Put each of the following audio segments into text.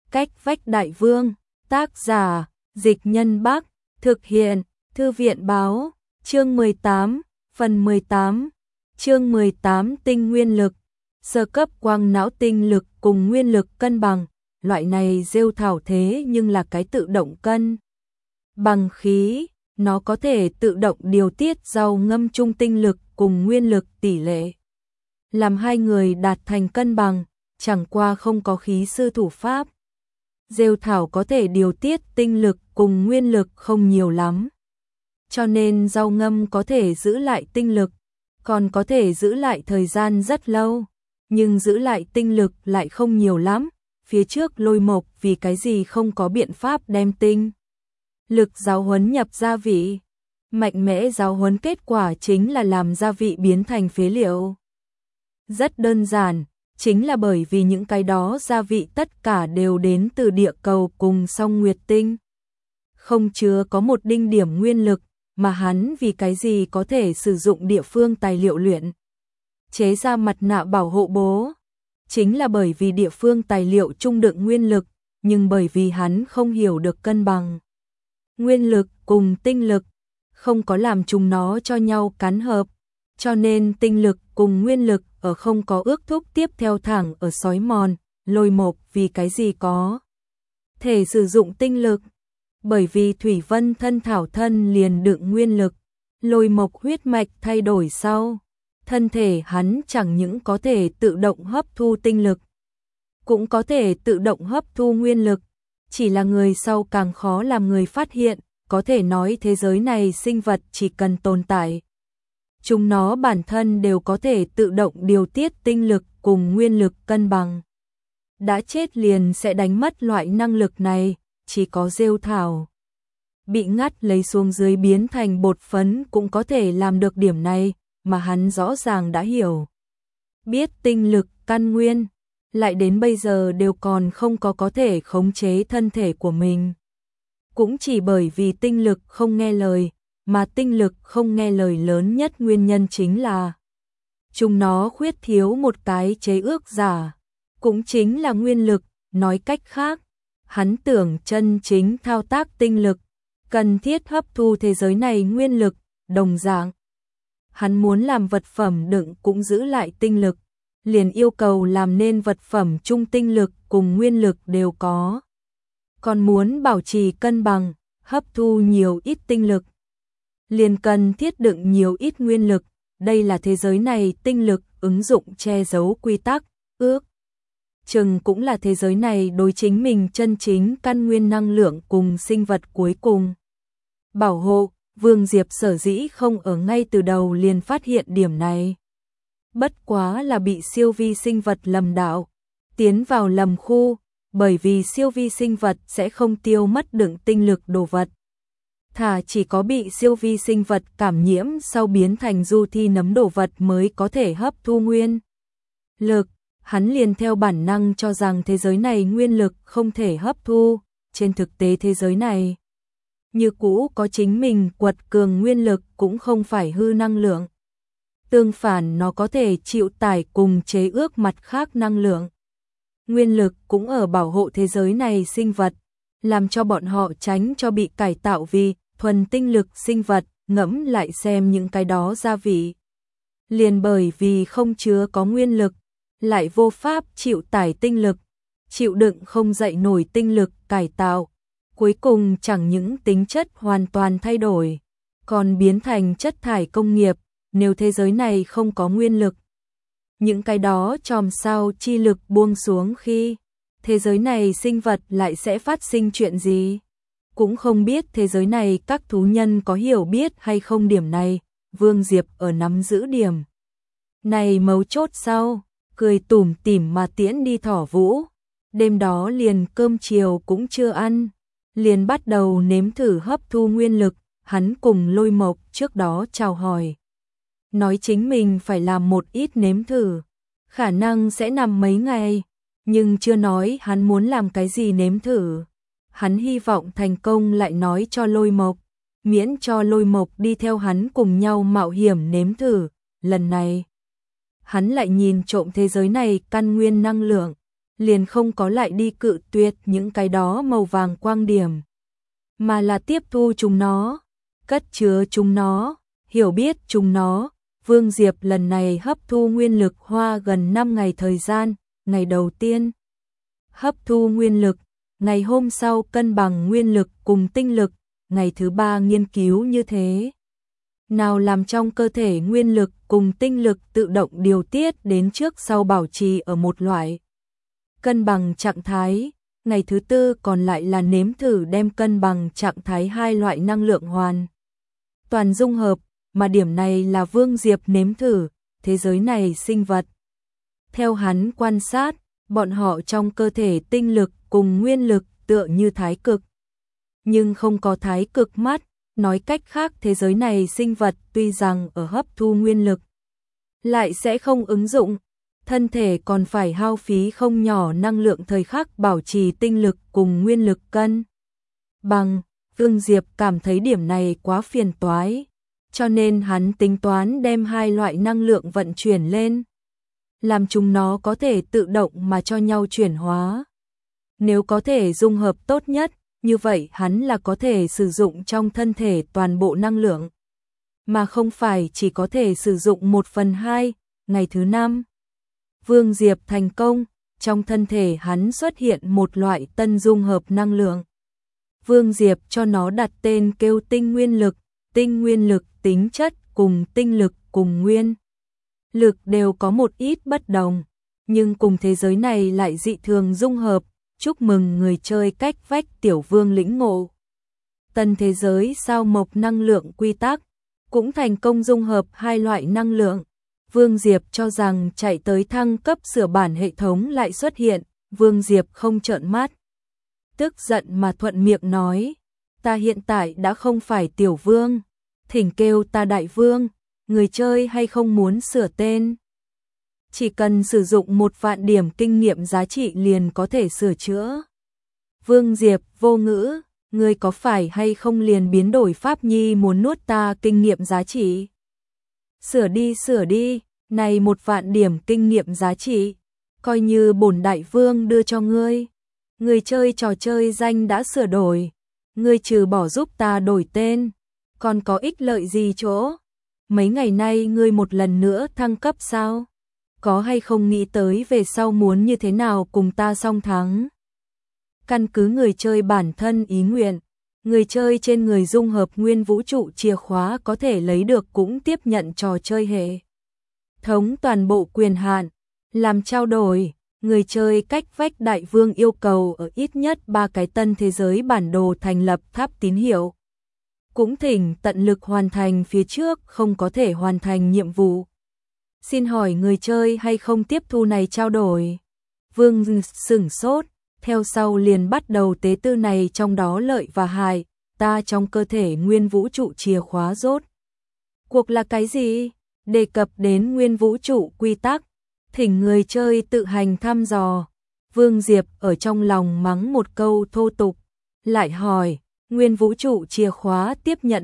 Cách vách đại vương, tác giả, Dịch Nhân Bắc, thực hiện, Thư viện báo, chương 18, phần 18, chương 18 tinh nguyên lực, sơ cấp quang não tinh lực cùng nguyên lực cân bằng, loại này rêu thảo thế nhưng là cái tự động cân bằng khí, nó có thể tự động điều tiết rau ngâm chung tinh lực cùng nguyên lực tỷ lệ, làm hai người đạt thành cân bằng, chẳng qua không có khí sư thủ pháp. Rêu thảo có thể điều tiết tinh lực cùng nguyên lực không nhiều lắm. Cho nên rau ngâm có thể giữ lại tinh lực, còn có thể giữ lại thời gian rất lâu, nhưng giữ lại tinh lực lại không nhiều lắm. Phía trước Lôi Mộc vì cái gì không có biện pháp đem tinh lực giáo huấn nhập gia vị. Mạnh mẽ giáo huấn kết quả chính là làm gia vị biến thành phế liệu. Rất đơn giản, chính là bởi vì những cái đó gia vị tất cả đều đến từ địa cầu cùng song nguyệt tinh. Không chứa có một đinh điểm nguyên lực, mà hắn vì cái gì có thể sử dụng địa phương tài liệu luyện chế ra mặt nạ bảo hộ bố. Chính là bởi vì địa phương tài liệu trung đựng nguyên lực, nhưng bởi vì hắn không hiểu được cân bằng nguyên lực cùng tinh lực, không có làm chúng nó cho nhau cắn hợp, cho nên tinh lực cùng nguyên lực ở không có ước thúc tiếp theo thẳng ở xói mòn. Lôi Mộc vì cái gì có thể sử dụng tinh lực? Bởi vì Thủy Vân thân thảo thân liền đựng nguyên lực. Lôi Mộc huyết mạch thay đổi sau, thân thể hắn chẳng những có thể tự động hấp thu tinh lực, cũng có thể tự động hấp thu nguyên lực, chỉ là người sau càng khó làm người phát hiện. Có thể nói thế giới này sinh vật chỉ cần tồn tại, chúng nó bản thân đều có thể tự động điều tiết tinh lực cùng nguyên lực cân bằng. Đã chết liền sẽ đánh mất loại năng lực này, chỉ có rêu thảo bị ngắt lấy xuống dưới biến thành bột phấn cũng có thể làm được điểm này, mà hắn rõ ràng đã hiểu. Biết tinh lực căn nguyên, lại đến bây giờ đều còn không có thể khống chế thân thể của mình. Cũng chỉ bởi vì tinh lực không nghe lời, mà tinh lực không nghe lời lớn nhất nguyên nhân chính là chúng nó khuyết thiếu một cái chế ước giả, cũng chính là nguyên lực. Nói cách khác, hắn tưởng chân chính thao tác tinh lực, cần thiết hấp thu thế giới này nguyên lực, đồng dạng. Hắn muốn làm vật phẩm đựng cũng giữ lại tinh lực, liền yêu cầu làm nên vật phẩm chung tinh lực cùng nguyên lực đều có. Còn muốn bảo trì cân bằng, hấp thu nhiều ít tinh lực, liền cần thiết đựng nhiều ít nguyên lực. Đây là thế giới này tinh lực ứng dụng che giấu quy tắc, ước chừng cũng là thế giới này đối chính mình chân chính căn nguyên năng lượng cùng sinh vật cuối cùng bảo hộ. Vương Diệp sở dĩ không ở ngay từ đầu liền phát hiện điểm này, bất quá là bị siêu vi sinh vật lầm đạo, tiến vào lầm khu, bởi vì siêu vi sinh vật sẽ không tiêu mất đựng tinh lực đồ vật. Thà chỉ có bị siêu vi sinh vật cảm nhiễm sau biến thành du thi nấm đồ vật mới có thể hấp thu nguyên lực. Hắn liền theo bản năng cho rằng thế giới này nguyên lực không thể hấp thu. Trên thực tế thế giới này như cũ có chính mình quật cường nguyên lực, cũng không phải hư năng lượng. Tương phản, nó có thể chịu tải cùng chế ước mặt khác năng lượng. Nguyên lực cũng ở bảo hộ thế giới này sinh vật, làm cho bọn họ tránh cho bị cải tạo vì thuần tinh lực sinh vật. Ngẫm lại xem những cái đó gia vị, liền bởi vì không chứa có nguyên lực, lại vô pháp chịu tải tinh lực, chịu đựng không dậy nổi tinh lực cải tạo, cuối cùng chẳng những tính chất hoàn toàn thay đổi, còn biến thành chất thải công nghiệp. Nếu thế giới này không có nguyên lực, những cái đó chòm sao chi lực buông xuống khi thế giới này sinh vật lại sẽ phát sinh chuyện gì? Cũng không biết thế giới này các thú nhân có hiểu biết hay không điểm này. Vương Diệp ở nắm giữ điểm này mấu chốt sau, cười tủm tỉm mà tiễn đi Thỏ Vũ. Đêm đó liền cơm chiều cũng chưa ăn, liền bắt đầu nếm thử hấp thu nguyên lực. Hắn cùng Lôi Mộc trước đó chào hỏi, nói chính mình phải làm một ít nếm thử, khả năng sẽ nằm mấy ngày, nhưng chưa nói hắn muốn làm cái gì nếm thử. Hắn hy vọng thành công lại nói cho Lôi Mộc, miễn cho Lôi Mộc đi theo hắn cùng nhau mạo hiểm nếm thử. Lần này, hắn lại nhìn trộm thế giới này căn nguyên năng lượng, liền không có lại đi cự tuyệt những cái đó màu vàng quang điểm, mà là tiếp thu chúng nó, cất chứa chúng nó, hiểu biết chúng nó. Vương Diệp lần này hấp thu nguyên lực hoa gần 5 ngày thời gian, ngày đầu tiên hấp thu nguyên lực, ngày hôm sau cân bằng nguyên lực cùng tinh lực, ngày thứ 3 nghiên cứu như thế nào làm trong cơ thể nguyên lực cùng tinh lực tự động điều tiết đến trước sau bảo trì ở một loại cân bằng trạng thái. Ngày thứ 4 còn lại là nếm thử đem cân bằng trạng thái hai loại năng lượng hoàn toàn dung hợp, mà điểm này là Vương Diệp nếm thử thế giới này sinh vật. Theo hắn quan sát, bọn họ trong cơ thể tinh lực cùng nguyên lực tựa như thái cực, nhưng không có thái cực mắt. Nói cách khác, thế giới này sinh vật tuy rằng ở hấp thu nguyên lực lại sẽ không ứng dụng, thân thể còn phải hao phí không nhỏ năng lượng thời khắc bảo trì tinh lực cùng nguyên lực cân bằng. Vương Diệp cảm thấy điểm này quá phiền toái, cho nên hắn tính toán đem hai loại năng lượng vận chuyển lên, làm chúng nó có thể tự động mà cho nhau chuyển hóa. Nếu có thể dung hợp tốt nhất, như vậy hắn là có thể sử dụng trong thân thể toàn bộ năng lượng, mà không phải chỉ có thể sử dụng 1/2. Ngày thứ 5, Vương Diệp thành công, trong thân thể hắn xuất hiện một loại tân dung hợp năng lượng. Vương Diệp cho nó đặt tên kêu tinh nguyên lực. Tinh nguyên lực tính chất cùng tinh lực cùng nguyên lực đều có một ít bất đồng, nhưng cùng thế giới này lại dị thường dung hợp. Chúc mừng người chơi cách vách Tiểu Vương lĩnh ngộ tân thế giới sao mộc năng lượng quy tắc, cũng thành công dung hợp hai loại năng lượng. Vương Diệp cho rằng chạy tới thăng cấp sửa bản hệ thống lại xuất hiện, Vương Diệp không trợn mắt, tức giận mà thuận miệng nói, ta hiện tại đã không phải Tiểu Vương, thỉnh kêu ta Đại Vương, người chơi hay không muốn sửa tên. Chỉ cần sử dụng 1 vạn điểm kinh nghiệm giá trị liền có thể sửa chữa. Vương Diệp vô ngữ, ngươi có phải hay không liền biến đổi pháp nhi muốn nuốt ta kinh nghiệm giá trị? Sửa đi, này 1 vạn điểm kinh nghiệm giá trị, coi như bổn Đại Vương đưa cho ngươi. Người chơi trò chơi danh đã sửa đổi, ngươi trừ bỏ giúp ta đổi tên, còn có ích lợi gì chỗ? Mấy ngày nay ngươi một lần nữa thăng cấp sao? Có hay không nghĩ tới về sau muốn như thế nào cùng ta song thắng? Căn cứ người chơi bản thân ý nguyện, người chơi trên người dung hợp nguyên vũ trụ chìa khóa có thể lấy được cũng tiếp nhận trò chơi hệ thống toàn bộ quyền hạn. Làm trao đổi, người chơi cách vách Đại Vương yêu cầu ở ít nhất 3 cái tân thế giới bản đồ thành lập tháp tín hiệu. Cũng thỉnh tận lực hoàn thành phía trước không có thể hoàn thành nhiệm vụ. Xin hỏi người chơi hay không tiếp thu này trao đổi? Vương sửng sốt, theo sau liền bắt đầu tế tư này trong đó lợi và hại, ta trong cơ thể nguyên vũ trụ chìa khóa rốt. Cuộc là cái gì? Đề cập đến nguyên vũ trụ quy tắc, thỉnh người chơi tự hành thăm dò. Vương Diệp ở trong lòng mắng một câu thô tục, lại hỏi, nguyên vũ trụ chìa khóa tiếp nhận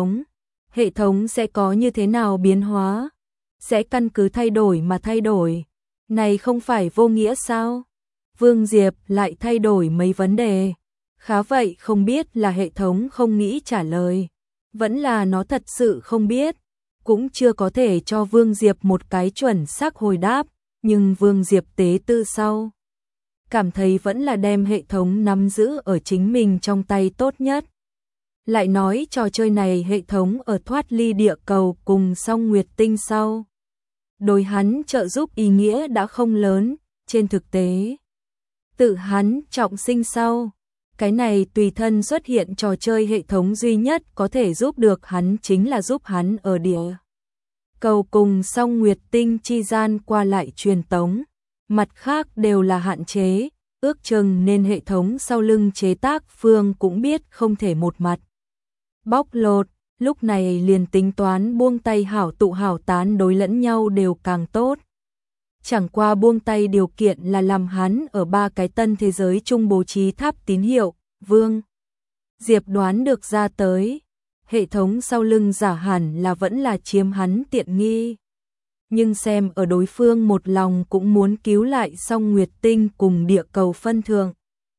hệ thống sẽ có như thế nào biến hóa? Sẽ căn cứ thay đổi mà thay đổi. Này không phải vô nghĩa sao? Vương Diệp lại thay đổi mấy vấn đề. Khá vậy không biết là hệ thống không nghĩ trả lời, vẫn là nó thật sự không biết. Cũng chưa có thể cho Vương Diệp một cái chuẩn xác hồi đáp, nhưng Vương Diệp tế tư sau, cảm thấy vẫn là đem hệ thống nắm giữ ở chính mình trong tay tốt nhất. Lại nói trò chơi này hệ thống ở thoát ly địa cầu cùng Song Nguyệt Tinh sau, đối hắn trợ giúp ý nghĩa đã không lớn. Trên thực tế, tự hắn trọng sinh sau, cái này tùy thân xuất hiện trò chơi hệ thống duy nhất có thể giúp được hắn chính là giúp hắn ở địa cầu cùng Song Nguyệt Tinh chi gian qua lại truyền tống, mặt khác đều là hạn chế, ước chừng nên hệ thống sau lưng chế tác phương cũng biết không thể một mặt bóc lột, lúc này liền tính toán buông tay hảo tụ hảo tán đối lẫn nhau đều càng tốt. Chẳng qua buông tay điều kiện là làm hắn ở 3 cái tân thế giới chung bố trí tháp tín hiệu. Vương Diệp đoán được ra tới, hệ thống sau lưng giả hẳn là vẫn là chiếm hắn tiện nghi. nhưng xem ở đối phương một lòng cũng muốn cứu lại Song Nguyệt Tinh cùng địa cầu phân thượng.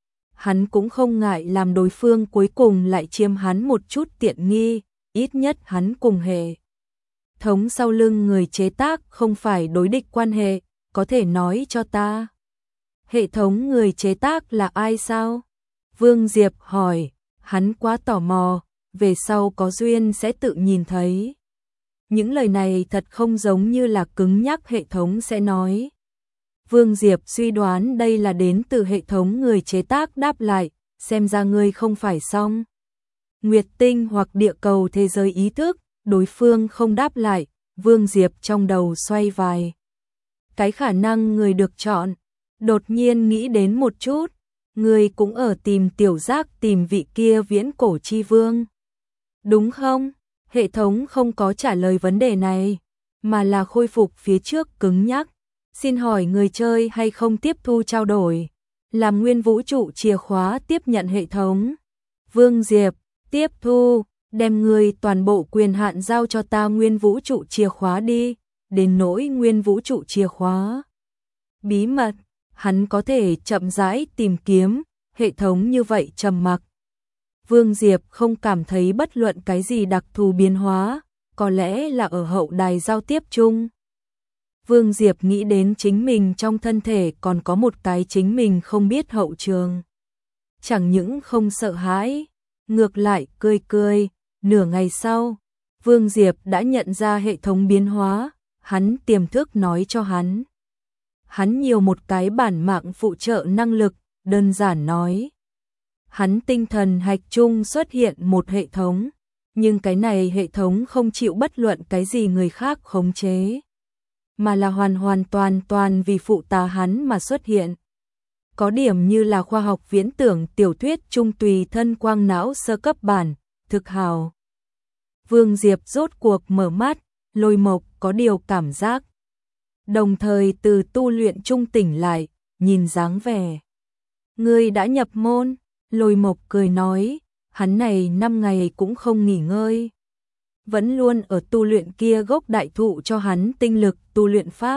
Hắn cũng không ngại làm đối phương cuối cùng lại chiếm hắn một chút tiện nghi, ít nhất hắn cùng hệ thống sau lưng người chế tác không phải đối địch quan hệ, có thể nói cho ta. Hệ thống người chế tác là ai sao? Vương Diệp hỏi, hắn quá tò mò, về sau có duyên sẽ tự nhìn thấy. Những lời này thật không giống như là cứng nhắc hệ thống sẽ nói. Vương Diệp suy đoán đây là đến từ hệ thống người chế tác đáp lại, xem ra ngươi không phải Song Nguyệt Tinh hoặc địa cầu thế giới ý thức, đối phương không đáp lại, Vương Diệp trong đầu xoay vài cái khả năng người được chọn, đột nhiên nghĩ đến một chút, người cũng ở tìm tiểu giác tìm vị kia viễn cổ chi vương. Đúng không? Hệ thống không có trả lời vấn đề này, mà là khôi phục phía trước cứng nhắc. Xin hỏi người chơi hay không tiếp thu trao đổi, làm nguyên vũ trụ chìa khóa tiếp nhận hệ thống. Vương Diệp, tiếp thu, đem người toàn bộ quyền hạn giao cho ta nguyên vũ trụ chìa khóa đi, đến nỗi nguyên vũ trụ chìa khóa. Bí mật, hắn có thể chậm rãi tìm kiếm, hệ thống như vậy trầm mặc. Vương Diệp không cảm thấy bất luận cái gì đặc thù biến hóa, có lẽ là ở hậu đài giao tiếp chung. Vương Diệp nghĩ đến chính mình trong thân thể còn có một cái chính mình không biết hậu trường. Chẳng những không sợ hãi, ngược lại cười cười, nửa ngày sau, Vương Diệp đã nhận ra hệ thống biến hóa, hắn tiềm thức nói cho hắn. Hắn nhiều một cái bản mạng phụ trợ năng lực, đơn giản nói. Hắn tinh thần hạch chung xuất hiện một hệ thống, nhưng cái này hệ thống không chịu bất luận cái gì người khác khống chế, mà là hoàn toàn vì phụ tá hắn mà xuất hiện. Có điểm như là khoa học viễn tưởng tiểu thuyết trung tùy thân quang não sơ cấp bản, thực hào. Vương Diệp rốt cuộc mở mắt, Lôi Mộc có điều cảm giác. Đồng thời từ tu luyện trung tỉnh lại, nhìn dáng vẻ. Ngươi đã nhập môn, Lôi Mộc cười nói, hắn này 5 ngày cũng không nghỉ ngơi. Vẫn luôn ở tu luyện kia gốc đại thụ cho hắn tinh lực tu luyện pháp.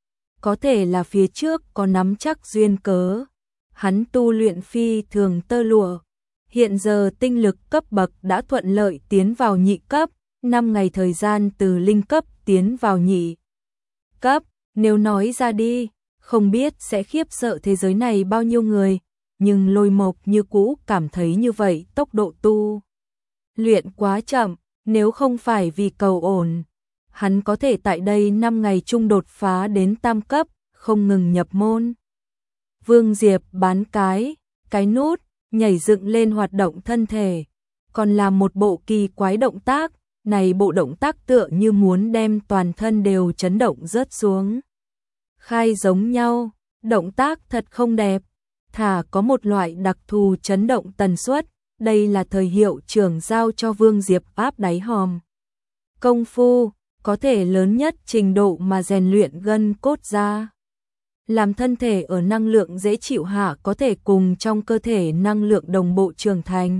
Có thể là phía trước có nắm chắc duyên cớ. Hắn tu luyện phi thường tơ lụa. Hiện giờ tinh lực cấp bậc đã thuận lợi tiến vào nhị cấp, 5 ngày thời gian từ linh cấp tiến vào nhị cấp. Nếu nói ra đi, không biết sẽ khiếp sợ thế giới này bao nhiêu người, nhưng Lôi Mộc như cũ cảm thấy như vậy tốc độ tu luyện quá chậm, nếu không phải vì cầu ổn, hắn có thể tại đây 5 ngày chung đột phá đến tam cấp, không ngừng nhập môn. Vương Diệp bán cái nút, nhảy dựng lên hoạt động thân thể, còn làm một bộ kỳ quái động tác, này bộ động tác tựa như muốn đem toàn thân đều chấn động rớt xuống. Khai giống nhau, động tác thật không đẹp, thả có một loại đặc thù chấn động tần suất, đây là thời hiệu trưởng giao cho Vương Diệp áp đáy hòm. Công phu, có thể lớn nhất trình độ mà rèn luyện gân cốt ra. Làm thân thể ở năng lượng dễ chịu hạ có thể cùng trong cơ thể năng lượng đồng bộ trưởng thành.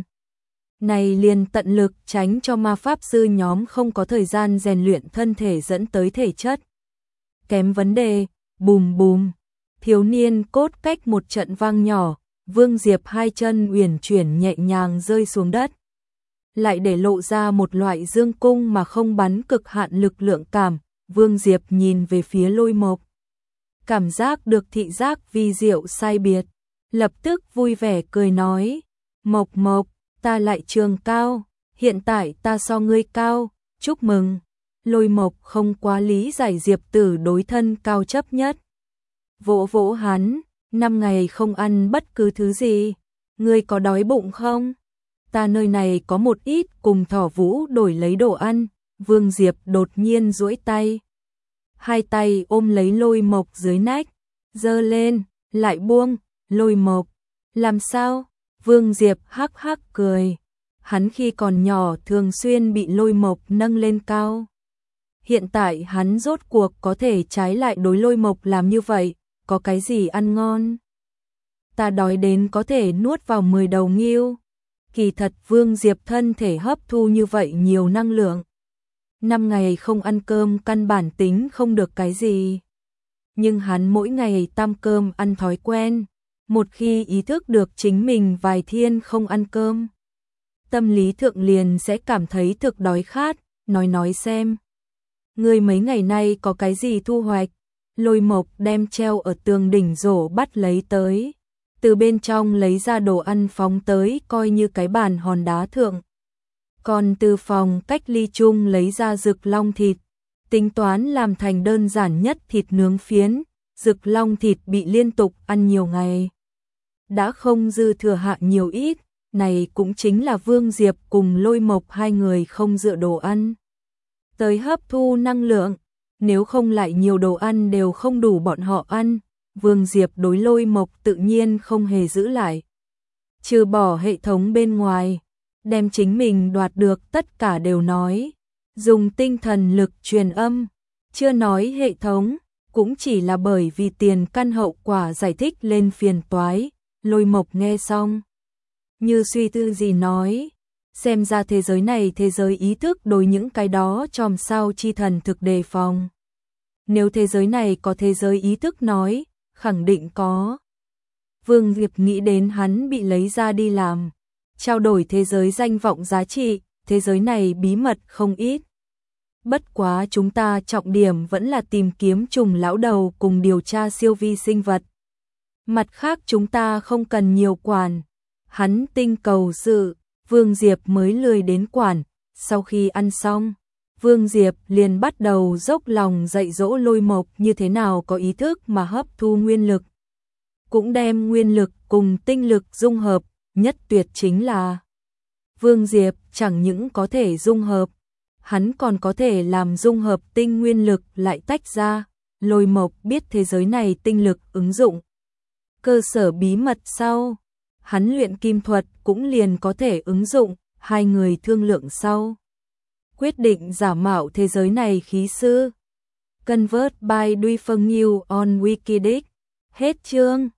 Này liền tận lực tránh cho ma pháp sư nhóm không có thời gian rèn luyện thân thể dẫn tới thể chất kém vấn đề. Bùm bùm, thiếu niên cốt cách một trận vang nhỏ, Vương Diệp hai chân uyển chuyển nhẹ nhàng rơi xuống đất. Lại để lộ ra một loại dương cung mà không bắn cực hạn lực lượng cảm, Vương Diệp nhìn về phía Lôi Mộc. Cảm giác được thị giác vi diệu sai biệt, lập tức vui vẻ cười nói, Mộc Mộc, ta lại trường cao, hiện tại ta so ngươi cao, chúc mừng. Lôi Mộc không quá lý giải Diệp Tử đối thân cao chấp nhất. Vỗ vỗ hắn, 5 ngày không ăn bất cứ thứ gì, ngươi có đói bụng không? Ta nơi này có một ít cùng Thỏ Vũ đổi lấy đồ ăn. Vương Diệp đột nhiên duỗi tay, hai tay ôm lấy Lôi Mộc dưới nách, giơ lên, lại buông. Lôi Mộc, làm sao? Vương Diệp hắc hắc cười. Hắn khi còn nhỏ thường xuyên bị Lôi Mộc nâng lên cao. Hiện tại hắn rốt cuộc có thể trái lại đối Lôi Mộc làm như vậy, có cái gì ăn ngon? Ta đói đến có thể nuốt vào 10 đầu ngưu. Kỳ thật Vương Diệp thân thể hấp thu như vậy nhiều năng lượng, 5 ngày không ăn cơm căn bản tính không được cái gì. Nhưng hắn mỗi ngày tam cơm ăn thói quen, một khi ý thức được chính mình vài thiên không ăn cơm, tâm lý thượng liền sẽ cảm thấy thực đói khát, nói xem. Ngươi mấy ngày nay có cái gì thu hoạch? Lôi Mộc đem treo ở tường đỉnh rổ bắt lấy tới, từ bên trong lấy ra đồ ăn phóng tới coi như cái bàn hòn đá thượng. Còn từ phòng cách ly chung lấy ra rực long thịt, tính toán làm thành đơn giản nhất thịt nướng phiến, rực long thịt bị liên tục ăn nhiều ngày. Đã không dư thừa hạ nhiều ít, này cũng chính là Vương Diệp cùng Lôi Mộc hai người không dựa đồ ăn tới hấp thu năng lượng, nếu không lại nhiều đồ ăn đều không đủ bọn họ ăn. Vương Diệp đối Lôi Mộc tự nhiên không hề giữ lại. Trừ bỏ hệ thống bên ngoài, đem chính mình đoạt được tất cả đều nói, dùng tinh thần lực truyền âm, chưa nói hệ thống, cũng chỉ là bởi vì tiền căn hậu quả giải thích lên phiền toái. Lôi Mộc nghe xong, như suy tư gì nói, xem ra thế giới này thế giới ý thức đối những cái đó chòm sao chi thần thực đề phòng. Nếu thế giới này có thế giới ý thức nói, khẳng định có. Vương Diệp nghĩ đến hắn bị lấy ra đi làm, trao đổi thế giới danh vọng giá trị, thế giới này bí mật không ít. Bất quá chúng ta trọng điểm vẫn là tìm kiếm trùng lão đầu cùng điều tra siêu vi sinh vật. Mặt khác chúng ta không cần nhiều quản, hắn tinh cầu sự, Vương Diệp mới lười đến quản. Sau khi ăn xong, Vương Diệp liền bắt đầu dốc lòng dạy dỗ Lôi Mộc như thế nào có ý thức mà hấp thu nguyên lực. Cũng đem nguyên lực cùng tinh lực dung hợp, nhất tuyệt chính là Vương Diệp chẳng những có thể dung hợp, hắn còn có thể làm dung hợp tinh nguyên lực lại tách ra. Lôi Mộc biết thế giới này tinh lực ứng dụng cơ sở bí mật sau, hắn luyện kim thuật cũng liền có thể ứng dụng. Hai người thương lượng sau, quyết định giả mạo thế giới này khí sư. Convert by Duy Phương New on Wikidex. Hết chương.